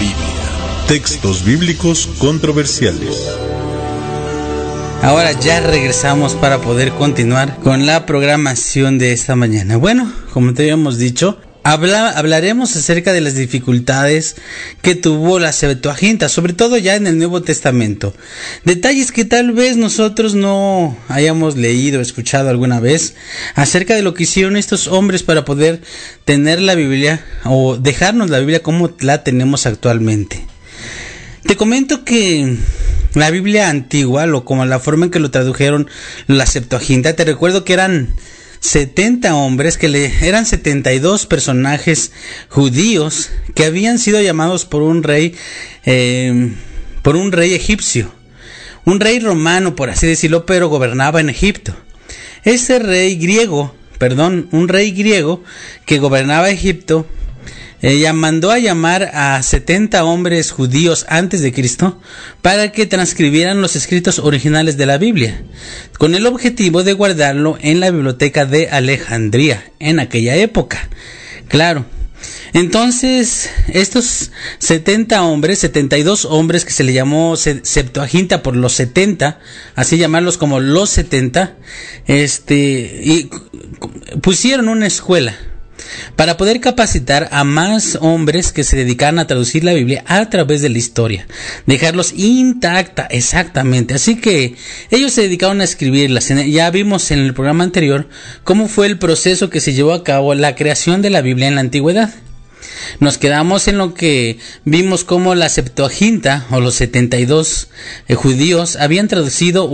Biblia. Textos bíblicos controversiales. Ahora ya regresamos para poder continuar con la programación de esta mañana. Bueno, como te habíamos dicho, hablaremos acerca de las dificultades que tuvo la Septuaginta, sobre todo ya en el Nuevo Testamento. Detalles que tal vez nosotros no hayamos leído o escuchado alguna vez acerca de lo que hicieron estos hombres para poder tener la Biblia o dejarnos la Biblia como la tenemos actualmente. Te comento que la Biblia antigua, como la forma en que lo tradujeron la Septuaginta, te recuerdo que eran 70 hombres, eran 72 personajes judíos que habían sido llamados por un rey egipcio, un rey romano por así decirlo, pero gobernaba en Egipto. Un rey griego que gobernaba Egipto, mandó a llamar a 70 hombres judíos antes de Cristo para que transcribieran los escritos originales de la Biblia, con el objetivo de guardarlo en la biblioteca de Alejandría en aquella época. Claro. Entonces, estos 72 hombres que se le llamó Septuaginta por los 70, así llamarlos como los 70, y pusieron una escuela para poder capacitar a más hombres que se dedicaran a traducir la Biblia a través de la historia, dejarlos intacta, exactamente. Así que ellos se dedicaron a escribirlas. Ya vimos en el programa anterior cómo fue el proceso que se llevó a cabo la creación de la Biblia en la antigüedad. Nos quedamos en lo que vimos como la Septuaginta o los 72 judíos habían traducido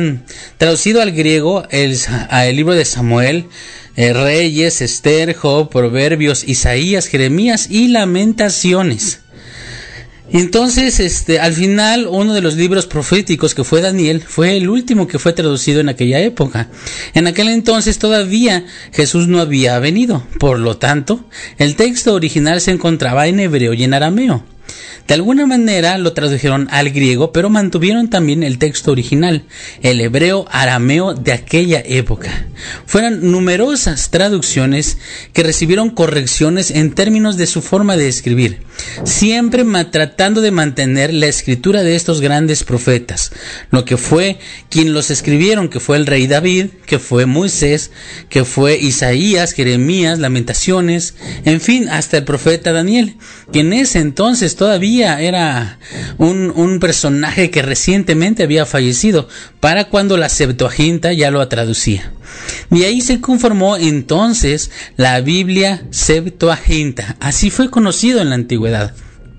al griego el libro de Samuel, Reyes, Esther, Job, Proverbios, Isaías, Jeremías y Lamentaciones. Entonces, al final, uno de los libros proféticos, que fue Daniel, fue el último que fue traducido en aquella época. En aquel entonces todavía Jesús no había venido. Por lo tanto, el texto original se encontraba en hebreo y en arameo. De alguna manera lo tradujeron al griego, pero mantuvieron también el texto original, el hebreo arameo de aquella época. Fueron numerosas traducciones que recibieron correcciones en términos de su forma de escribir, siempre tratando de mantener la escritura de estos grandes profetas, lo que fue quien los escribieron, que fue el rey David, que fue Moisés, que fue Isaías, Jeremías, Lamentaciones, en fin, hasta el profeta Daniel, que en ese entonces todavía era un personaje que recientemente había fallecido para cuando la Septuaginta ya lo traducía. Y ahí se conformó entonces la Biblia Septuaginta. Así fue conocido en la antigüedad.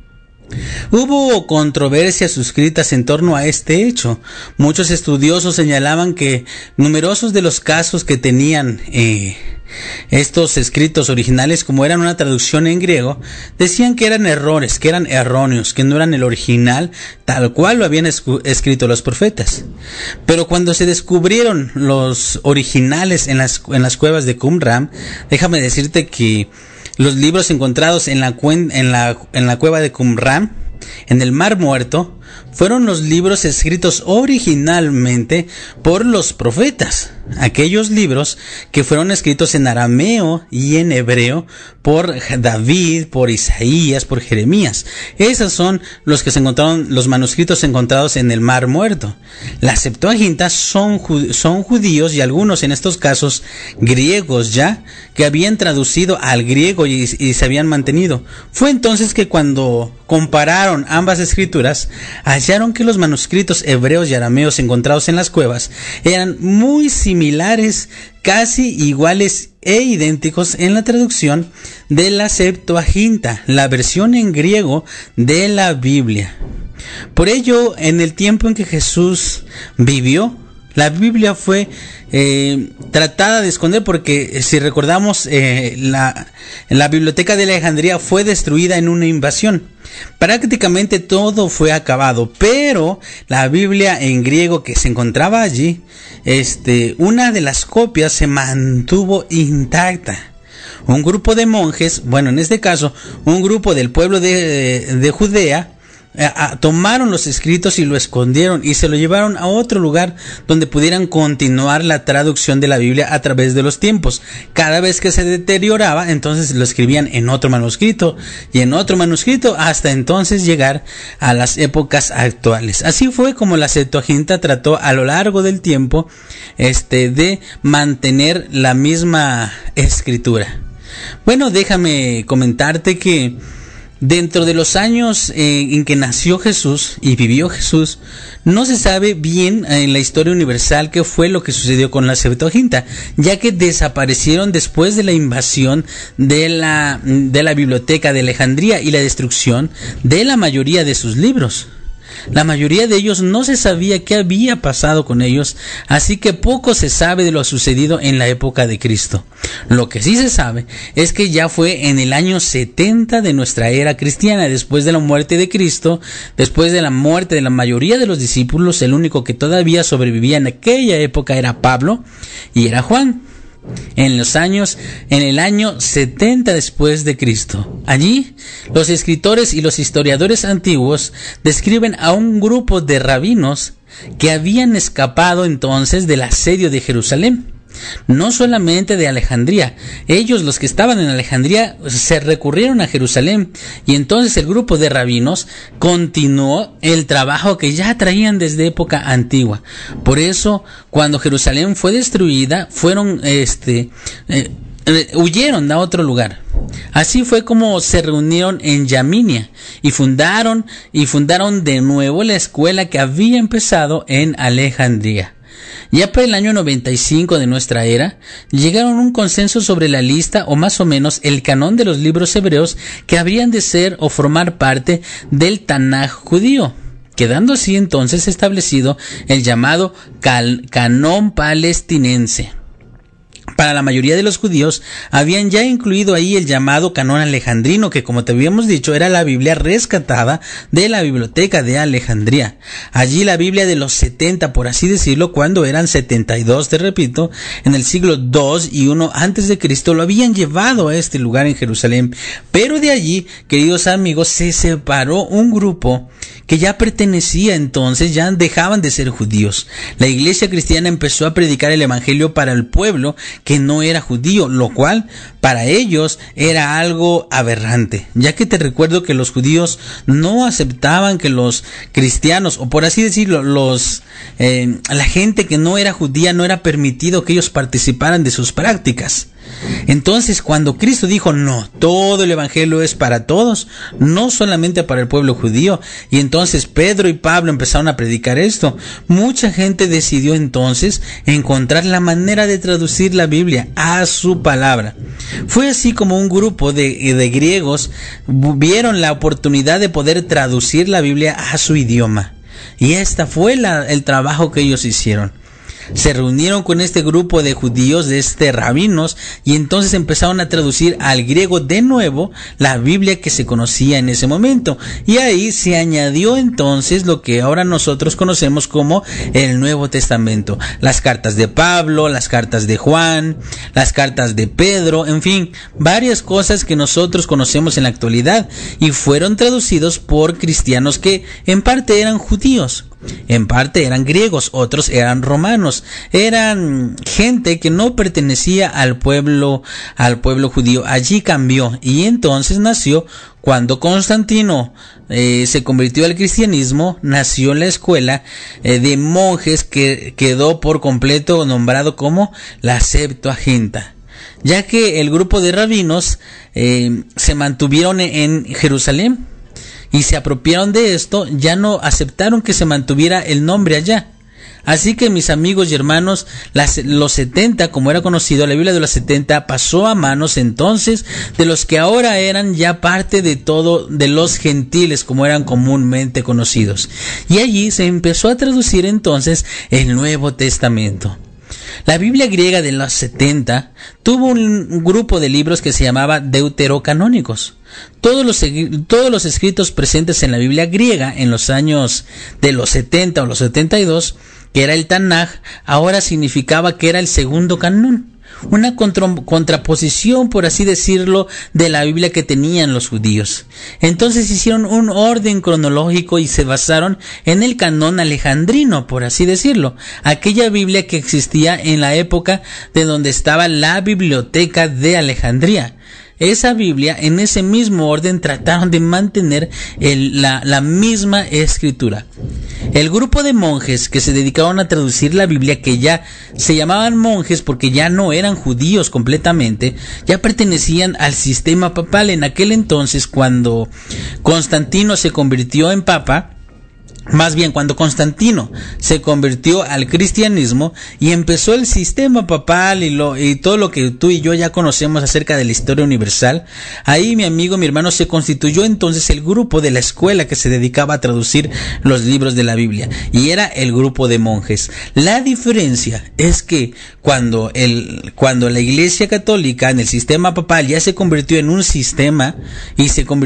Hubo controversias suscritas en torno a este hecho. Muchos estudiosos señalaban que numerosos de los casos que tenían estos escritos originales, como eran una traducción en griego, decían que eran errores, que eran erróneos, que no eran el original tal cual lo habían escrito los profetas. Pero cuando se descubrieron los originales en las cuevas de Qumran, déjame decirte que los libros encontrados en la cueva de Qumran, en el Mar Muerto, fueron los libros escritos originalmente por los profetas. Aquellos libros que fueron escritos en arameo y en hebreo por David, por Isaías, por Jeremías. Esos son los que se encontraron, los manuscritos encontrados en el Mar Muerto. Las Septuagintas son judíos y algunos en estos casos griegos ya, que habían traducido al griego y se habían mantenido. Fue entonces que cuando compararon ambas escrituras, hallaron que los manuscritos hebreos y arameos encontrados en las cuevas eran muy similares, casi iguales e idénticos en la traducción de la Septuaginta, la versión en griego de la Biblia. Por ello, en el tiempo en que Jesús vivió, la Biblia fue tratada de esconder, porque si recordamos, la biblioteca de Alejandría fue destruida en una invasión. Prácticamente todo fue acabado, pero la Biblia en griego que se encontraba allí, una de las copias se mantuvo intacta. Un grupo de monjes, bueno, en este caso, un grupo del pueblo de Judea, tomaron los escritos y lo escondieron y se lo llevaron a otro lugar donde pudieran continuar la traducción de la Biblia a través de los tiempos. Cada vez que se deterioraba, entonces lo escribían en otro manuscrito y en otro manuscrito hasta entonces llegar a las épocas actuales. Así fue como la Septuaginta trató a lo largo del tiempo de mantener la misma escritura. Bueno, déjame comentarte que dentro de los años en que nació Jesús y vivió Jesús, no se sabe bien en la historia universal qué fue lo que sucedió con la Septuaginta, ya que desaparecieron después de la invasión de la biblioteca de Alejandría y la destrucción de la mayoría de sus libros. La mayoría de ellos no se sabía qué había pasado con ellos, así que poco se sabe de lo sucedido en la época de Cristo. Lo que sí se sabe es que ya fue en el año 70 de nuestra era cristiana, después de la muerte de Cristo, después de la muerte de la mayoría de los discípulos, el único que todavía sobrevivía en aquella época era Pablo y era Juan. En el año 70 después de Cristo. Allí, los escritores y los historiadores antiguos describen a un grupo de rabinos que habían escapado entonces del asedio de Jerusalén. No solamente de Alejandría, ellos, los que estaban en Alejandría, se recurrieron a Jerusalén y entonces el grupo de rabinos continuó el trabajo que ya traían desde época antigua. Por eso, cuando Jerusalén fue destruida, huyeron a otro lugar. Así fue como se reunieron en Yaminia y fundaron de nuevo la escuela que había empezado en Alejandría. Ya para el año 95 de nuestra era, llegaron a un consenso sobre la lista o más o menos el canón de los libros hebreos que habrían de ser o formar parte del Tanaj judío, quedando así entonces establecido el llamado canón palestinense. Para la mayoría de los judíos habían ya incluido ahí el llamado canón alejandrino, que como te habíamos dicho era la Biblia rescatada de la biblioteca de Alejandría. Allí la Biblia de los 70, por así decirlo, cuando eran 72, te repito, en el siglo II y I antes de Cristo, lo habían llevado a este lugar en Jerusalén. Pero de allí, queridos amigos, se separó un grupo que ya pertenecía entonces, ya dejaban de ser judíos. La iglesia cristiana empezó a predicar el evangelio para el pueblo que no era judío, lo cual para ellos era algo aberrante, ya que te recuerdo que los judíos no aceptaban que los cristianos, o por así decirlo, la gente que no era judía, no era permitido que ellos participaran de sus prácticas. Entonces, cuando Cristo dijo, no, todo el evangelio es para todos, no solamente para el pueblo judío, y entonces Pedro y Pablo empezaron a predicar esto, mucha gente decidió entonces encontrar la manera de traducir la Biblia a su palabra. Fue así como un grupo de griegos vieron la oportunidad de poder traducir la Biblia a su idioma, y este fue el trabajo que ellos hicieron. Se reunieron con este grupo de judíos, de rabinos, y entonces empezaron a traducir al griego de nuevo la Biblia que se conocía en ese momento. Y ahí se añadió entonces lo que ahora nosotros conocemos como el Nuevo Testamento. Las cartas de Pablo, las cartas de Juan, las cartas de Pedro, en fin, varias cosas que nosotros conocemos en la actualidad y fueron traducidos por cristianos que en parte eran judíos. En parte eran griegos, otros eran romanos, eran gente que no pertenecía al pueblo judío. Allí cambió y entonces nació, cuando Constantino se convirtió al cristianismo, nació la escuela de monjes que quedó por completo nombrado como la Septuaginta, ya que el grupo de rabinos se mantuvieron en Jerusalén y se apropiaron de esto, ya no aceptaron que se mantuviera el nombre allá. Así que mis amigos y hermanos, los 70, como era conocido, la Biblia de los 70 pasó a manos entonces de los que ahora eran ya parte de todo, de los gentiles, como eran comúnmente conocidos. Y allí se empezó a traducir entonces el Nuevo Testamento. La Biblia griega de los 70 tuvo un grupo de libros que se llamaba deuterocanónicos. Todos los escritos presentes en la Biblia griega en los años de los 70 o los 72, que era el Tanaj, ahora significaba que era el segundo canon. una contraposición, por así decirlo, de la Biblia que tenían los judíos. Entonces hicieron un orden cronológico y se basaron en el canon alejandrino, por así decirlo, aquella Biblia que existía en la época de donde estaba la biblioteca de Alejandría. Esa Biblia, en ese mismo orden, trataron de mantener la misma escritura. El grupo de monjes que se dedicaban a traducir la Biblia, que ya se llamaban monjes porque ya no eran judíos completamente, ya pertenecían al sistema papal. En aquel entonces, cuando Constantino se convirtió en papa, más bien cuando Constantino se convirtió al cristianismo y empezó el sistema papal y todo lo que tú y yo ya conocemos acerca de la historia universal, ahí mi hermano, se constituyó entonces el grupo de la escuela que se dedicaba a traducir los libros de la Biblia, y era el grupo de monjes. La diferencia es que cuando la Iglesia Católica en el sistema papal ya se convirtió en un sistema y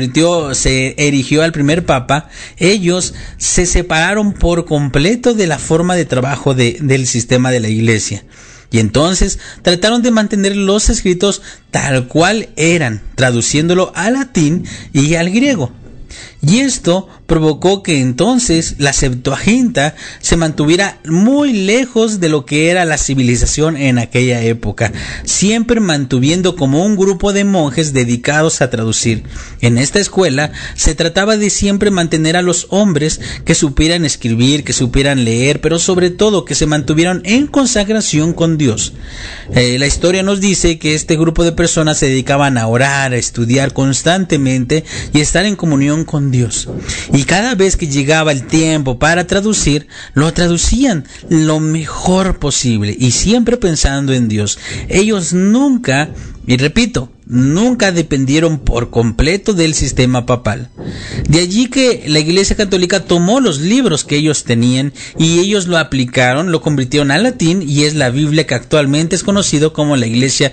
se erigió al primer papa, ellos se separaron por completo de la forma de trabajo del sistema de la Iglesia. Y entonces trataron de mantener los escritos tal cual eran, traduciéndolo al latín y al griego. Y esto provocó que entonces la Septuaginta se mantuviera muy lejos de lo que era la civilización en aquella época, siempre mantuviendo como un grupo de monjes dedicados a traducir. En esta escuela se trataba de siempre mantener a los hombres que supieran escribir, que supieran leer, pero sobre todo que se mantuvieran en consagración con Dios. La historia nos dice que este grupo de personas se dedicaban a orar, a estudiar constantemente y estar en comunión con Dios. Y cada vez que llegaba el tiempo para traducir, lo traducían lo mejor posible y siempre pensando en Dios. Ellos nunca, y repito, nunca dependieron por completo del sistema papal. De allí que la Iglesia Católica tomó los libros que ellos tenían y ellos lo aplicaron, lo convirtieron al latín, y es la Biblia que actualmente es conocido como la Iglesia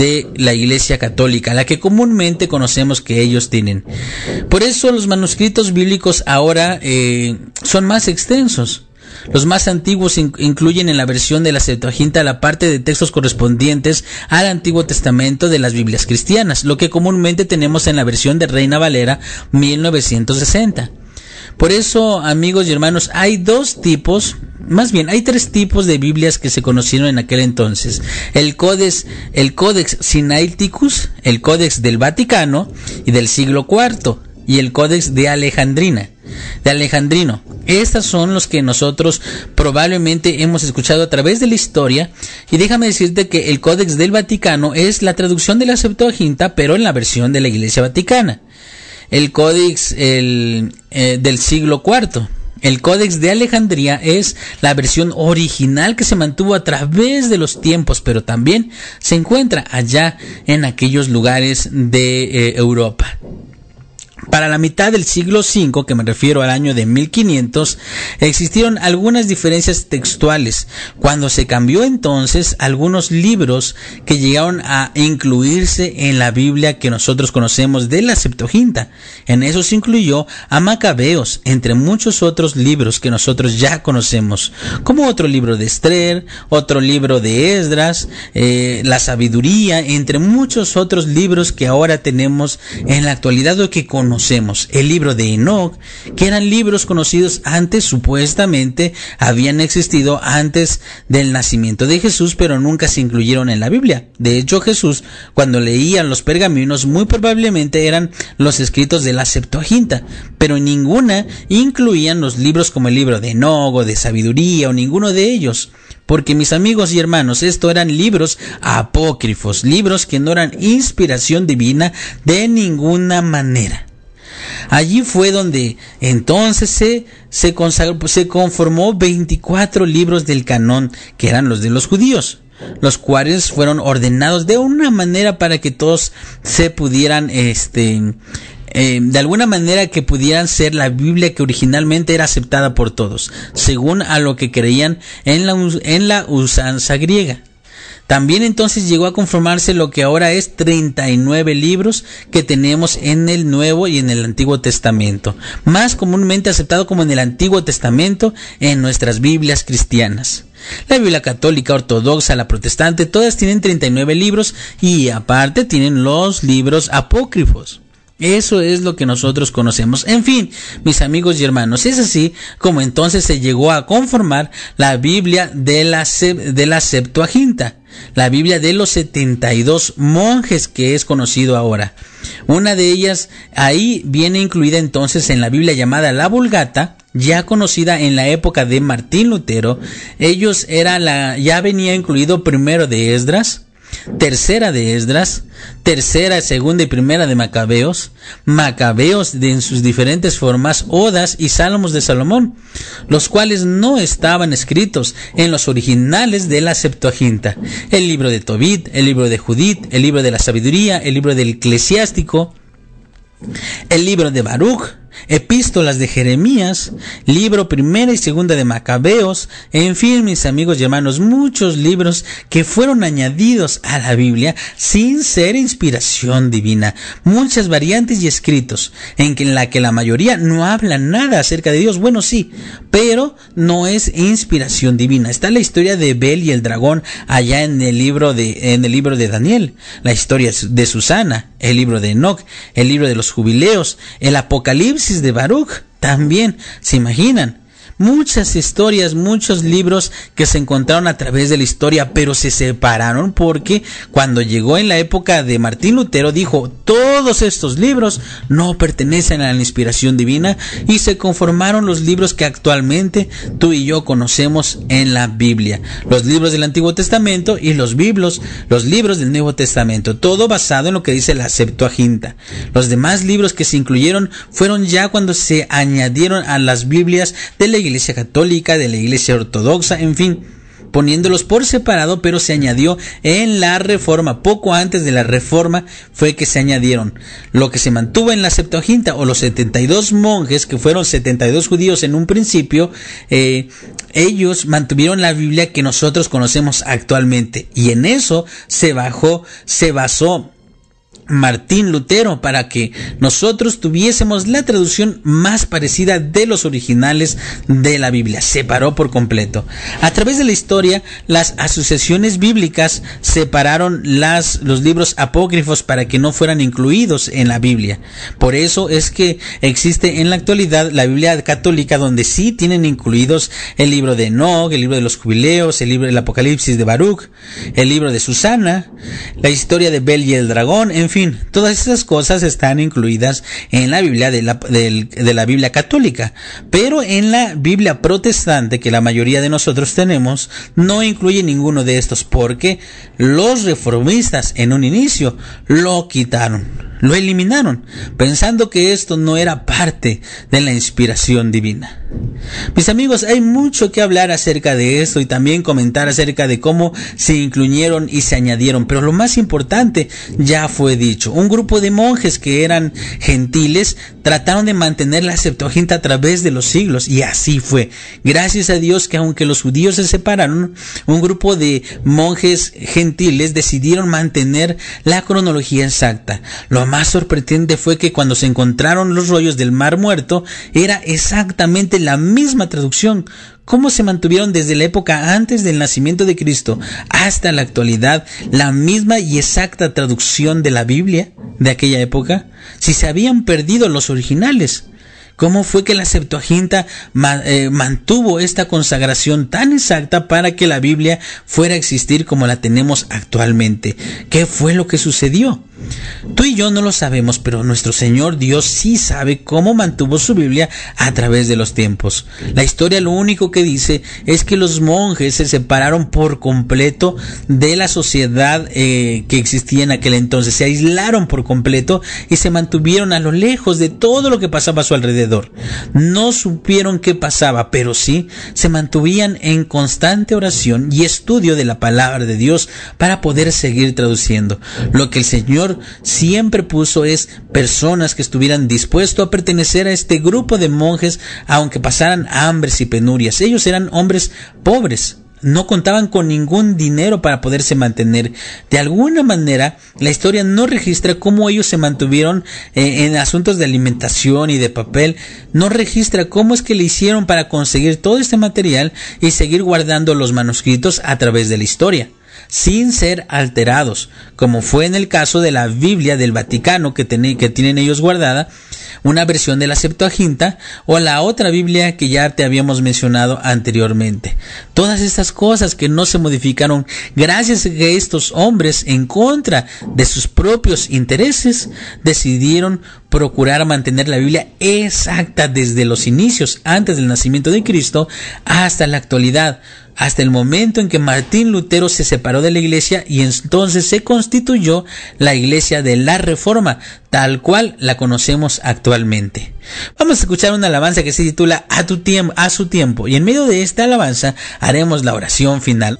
Católica, la que comúnmente conocemos que ellos tienen. Por eso los manuscritos bíblicos ahora son más extensos. Los más antiguos incluyen en la versión de la Septuaginta la parte de textos correspondientes al Antiguo Testamento de las Biblias cristianas, lo que comúnmente tenemos en la versión de Reina Valera 1960. Por eso, amigos y hermanos, hay hay tres tipos de Biblias que se conocieron en aquel entonces: el Codex Sinaiticus, el Codex del Vaticano y del siglo IV, y el Codex de Alejandrino. Estas son los que nosotros probablemente hemos escuchado a través de la historia, y déjame decirte que el Codex del Vaticano es la traducción de la Septuaginta, pero en la versión de la Iglesia Vaticana. El Codex del siglo IV. El Códex de Alejandría es la versión original que se mantuvo a través de los tiempos, pero también se encuentra allá en aquellos lugares de Europa. Para la mitad del siglo V, que me refiero al año de 1500, existieron algunas diferencias textuales, cuando se cambió entonces algunos libros que llegaron a incluirse en la Biblia que nosotros conocemos de la Septuaginta. En eso se incluyó a Macabeos, entre muchos otros libros que nosotros ya conocemos, como otro libro de Esther, otro libro de Esdras, la Sabiduría, entre muchos otros libros que ahora tenemos en la actualidad o que conocemos. El libro de Enoc, que eran libros conocidos antes, supuestamente habían existido antes del nacimiento de Jesús, pero nunca se incluyeron en la Biblia. De hecho, Jesús, cuando leía los pergaminos, muy probablemente eran los escritos de la Septuaginta, pero ninguna incluían los libros como el libro de Enoc o de Sabiduría, o ninguno de ellos. Porque, mis amigos y hermanos, esto eran libros apócrifos, libros que no eran inspiración divina de ninguna manera. Allí fue donde entonces se conformó 24 libros del canón, que eran los de los judíos, los cuales fueron ordenados de una manera para que todos se pudieran, de alguna manera que pudieran ser la Biblia que originalmente era aceptada por todos, según a lo que creían en la usanza griega. También entonces llegó a conformarse lo que ahora es 39 libros que tenemos en el Nuevo y en el Antiguo Testamento, más comúnmente aceptado como en el Antiguo Testamento en nuestras Biblias cristianas. La Biblia católica, ortodoxa, la protestante, todas tienen 39 libros y aparte tienen los libros apócrifos. Eso es lo que nosotros conocemos. En fin, mis amigos y hermanos, es así como entonces se llegó a conformar la Biblia de la Septuaginta, la Biblia de los 72 monjes que es conocido ahora. Una de ellas ahí viene incluida entonces en la Biblia llamada la Vulgata, ya conocida en la época de Martín Lutero. Ya venía incluido primero de Esdras, tercera de Esdras, tercera, segunda y primera de Macabeos en sus diferentes formas, Odas y Salmos de Salomón, los cuales no estaban escritos en los originales de la Septuaginta. El libro de Tobit, el libro de Judith, el libro de la Sabiduría, el libro del Eclesiástico, el libro de Baruch, epístolas de Jeremías, libro primera y segunda de Macabeos, en fin, mis amigos y hermanos, muchos libros que fueron añadidos a la Biblia sin ser inspiración divina, muchas variantes y escritos en la que la mayoría no habla nada acerca de Dios. Bueno, sí, pero no es inspiración divina. Está la historia de Bel y el dragón allá en el libro de Daniel, la historia de Susana, el libro de Enoch, el libro de los jubileos, el Apocalipsis de Baruch. También, ¿se imaginan? Muchas historias, muchos libros que se encontraron a través de la historia, pero se separaron porque cuando llegó en la época de Martín Lutero dijo: todos estos libros no pertenecen a la inspiración divina, y se conformaron los libros que actualmente tú y yo conocemos en la Biblia, los libros del Antiguo Testamento y los libros del Nuevo Testamento, todo basado en lo que dice la Septuaginta. Los demás libros que se incluyeron fueron ya cuando se añadieron a las Biblias de la Iglesia Católica, de la Iglesia Ortodoxa, en fin, poniéndolos por separado, pero se añadió en la Reforma. Poco antes de la Reforma fue que se añadieron. Lo que se mantuvo en la Septuaginta, o los 72 monjes, que fueron 72 judíos en un principio, ellos mantuvieron la Biblia que nosotros conocemos actualmente, y en eso se basó Martín Lutero para que nosotros tuviésemos la traducción más parecida de los originales de la Biblia. Separó por completo. A través de la historia, las asociaciones bíblicas separaron los libros apócrifos para que no fueran incluidos en la Biblia. Por eso es que existe en la actualidad la Biblia católica, donde sí tienen incluidos el libro de Enoch, el libro de los jubileos, el libro del Apocalipsis de Baruch, el libro de Susana, la historia de Bel y el dragón, en fin, todas esas cosas están incluidas en la Biblia de la Biblia católica, pero en la Biblia protestante, que la mayoría de nosotros tenemos, no incluye ninguno de estos, porque los reformistas en un inicio lo quitaron, lo eliminaron, pensando que esto no era parte de la inspiración divina. Mis amigos, hay mucho que hablar acerca de esto y también comentar acerca de cómo se incluyeron y se añadieron, pero lo más importante ya fue dicho. Un grupo de monjes que eran gentiles trataron de mantener la Septuaginta a través de los siglos, y así fue. Gracias a Dios que aunque los judíos se separaron, un grupo de monjes gentiles decidieron mantener la cronología exacta. Lo más sorprendente fue que cuando se encontraron los rollos del Mar Muerto, era exactamente la misma traducción. ¿Cómo se mantuvieron desde la época antes del nacimiento de Cristo hasta la actualidad la misma y exacta traducción de la Biblia de aquella época, si se habían perdido los originales? ¿Cómo fue que la Septuaginta mantuvo esta consagración tan exacta para que la Biblia fuera a existir como la tenemos actualmente? ¿Qué fue lo que sucedió? Tú y yo no lo sabemos, pero nuestro Señor Dios sí sabe cómo mantuvo su Biblia a través de los tiempos. La historia lo único que dice es que los monjes se separaron por completo de la sociedad que existía en aquel entonces. Se aislaron por completo y se mantuvieron a lo lejos de todo lo que pasaba a su alrededor. No supieron qué pasaba, pero sí se mantuvían en constante oración y estudio de la palabra de Dios para poder seguir traduciendo. Lo que el Señor siempre puso es personas que estuvieran dispuestos a pertenecer a este grupo de monjes, aunque pasaran hambres y penurias. Ellos eran hombres pobres, no contaban con ningún dinero para poderse mantener. De alguna manera, la historia no registra cómo ellos se mantuvieron en asuntos de alimentación y de papel. No registra cómo es que le hicieron para conseguir todo este material y seguir guardando los manuscritos a través de la historia, sin ser alterados, como fue en el caso de la Biblia del Vaticano que tienen ellos guardada, una versión de la Septuaginta o la otra Biblia que ya te habíamos mencionado anteriormente. Todas estas cosas que no se modificaron gracias a que estos hombres, en contra de sus propios intereses, decidieron procurar mantener la Biblia exacta desde los inicios, antes del nacimiento de Cristo, hasta la actualidad, hasta el momento en que Martín Lutero se separó de la Iglesia y entonces se constituyó la Iglesia de la Reforma, tal cual la conocemos actualmente. Vamos a escuchar una alabanza que se titula A su tiempo, y en medio de esta alabanza haremos la oración final.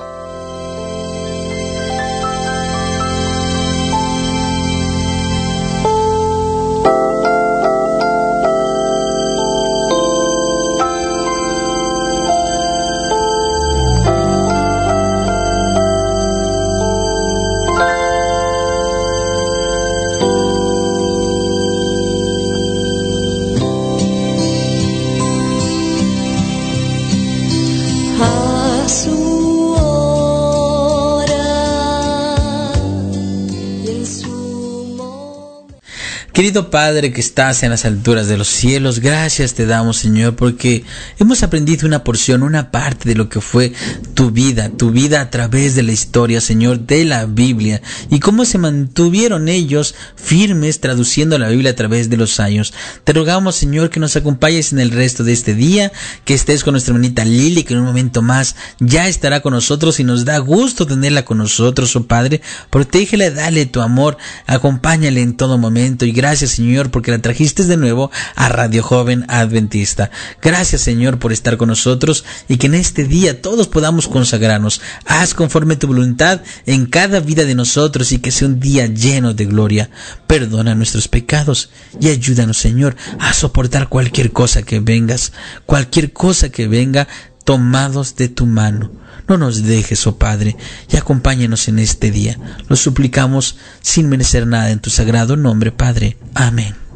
Querido Padre que estás en las alturas de los cielos, gracias te damos, Señor, porque hemos aprendido una porción, una parte de lo que fue tu vida a través de la historia, Señor, de la Biblia, y cómo se mantuvieron ellos firmes traduciendo la Biblia a través de los años. Te rogamos, Señor, que nos acompañes en el resto de este día, que estés con nuestra hermanita Lili, que en un momento más ya estará con nosotros y nos da gusto tenerla con nosotros, oh Padre. Protégela, dale tu amor, acompáñale en todo momento, y gracias, Señor, porque la trajiste de nuevo a Radio Joven Adventista. Gracias, Señor, por estar con nosotros y que en este día todos podamos consagrarnos. Haz conforme tu voluntad en cada vida de nosotros y que sea un día lleno de gloria. Perdona nuestros pecados y ayúdanos, Señor, a soportar cualquier cosa que venga, tomados de tu mano. No nos dejes, oh Padre, y acompáñanos en este día. Lo suplicamos sin merecer nada en tu sagrado nombre, Padre. Amén.